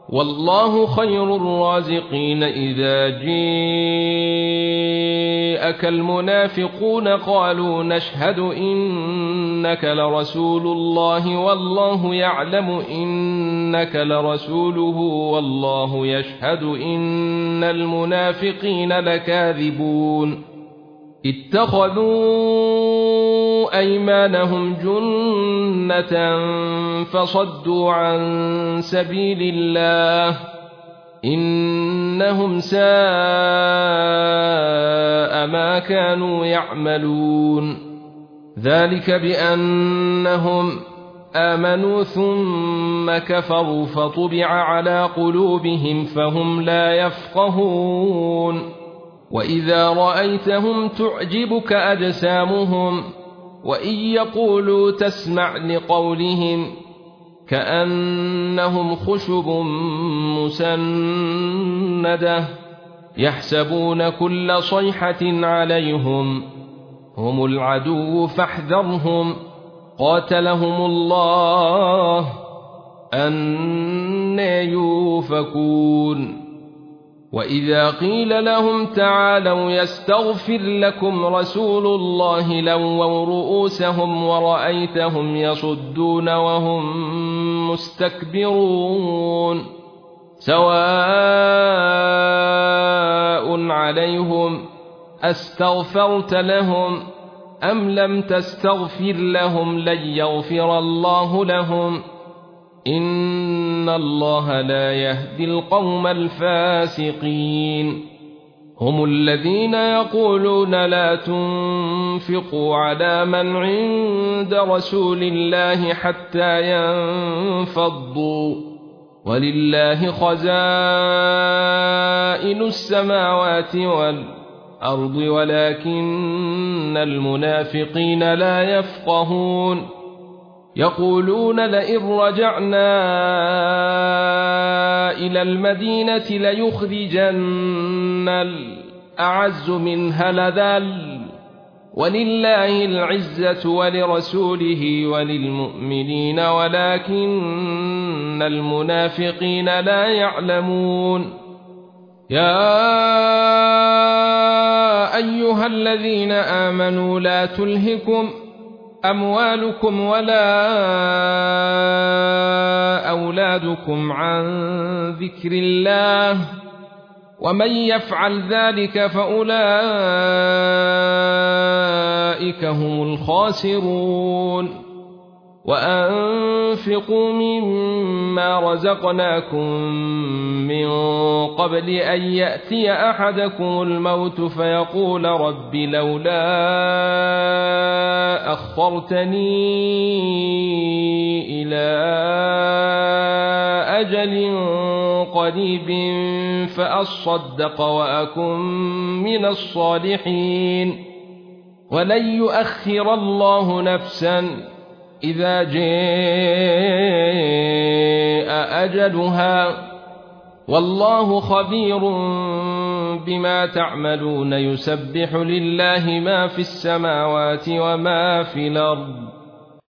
والله خير الرازقين. إذا جاءك المنافقون قالوا نشهد إنك لرسول الله والله يعلم إنك لرسوله والله يشهد إن المنافقين لكاذبون. اتخذوا أيمانهم جنة فصدوا عن سبيل الله إنهم ساء ما كانوا يعملون. ذلك بأنهم آمنوا ثم كفروا فطبع على قلوبهم فهم لا يفقهون. وإذا رأيتهم تعجبك أجسامهم وإن يقولوا تسمع لقولهم كأنهم خشب مسندة يحسبون كل صيحة عليهم هم العدو فاحذرهم قاتلهم الله أنى يؤفكون. وإذا قيل لهم تعالوا يستغفر لكم رسول الله لووا رؤوسهم ورأيتهم يصدون وهم مستكبرون. سواء عليهم أستغفرت لهم أم لم تستغفر لهم لن يغفر الله لهم إن الله لا يهدي القوم الفاسقين. هم الذين يقولون لا تنفقوا على من عند رسول الله حتى ينفضوا ولله خزائن السماوات والأرض ولكن المنافقين لا يفقهون. يقولون لئن رجعنا إلى المدينة ليخرجن الأعز منها الأذل ولله العزة ولرسوله وللمؤمنين ولكن المنافقين لا يعلمون. يا أيها الذين آمنوا لا تلهكم أموالكم ولا أولادكم عن ذكر الله ومن يفعل ذلك فأولئك هم الخاسرون. وأنفقوا مما رزقناكم من قبل أن يأتي أحدكم الموت فيقول رب لولا أخرتني إلى أجل قريب فأصدق وأكن من الصالحين ولن يؤخر الله نفسا إذا جاء أجلها والله خبير بما تعملون. يسبح لله ما في السماوات وما في الأرض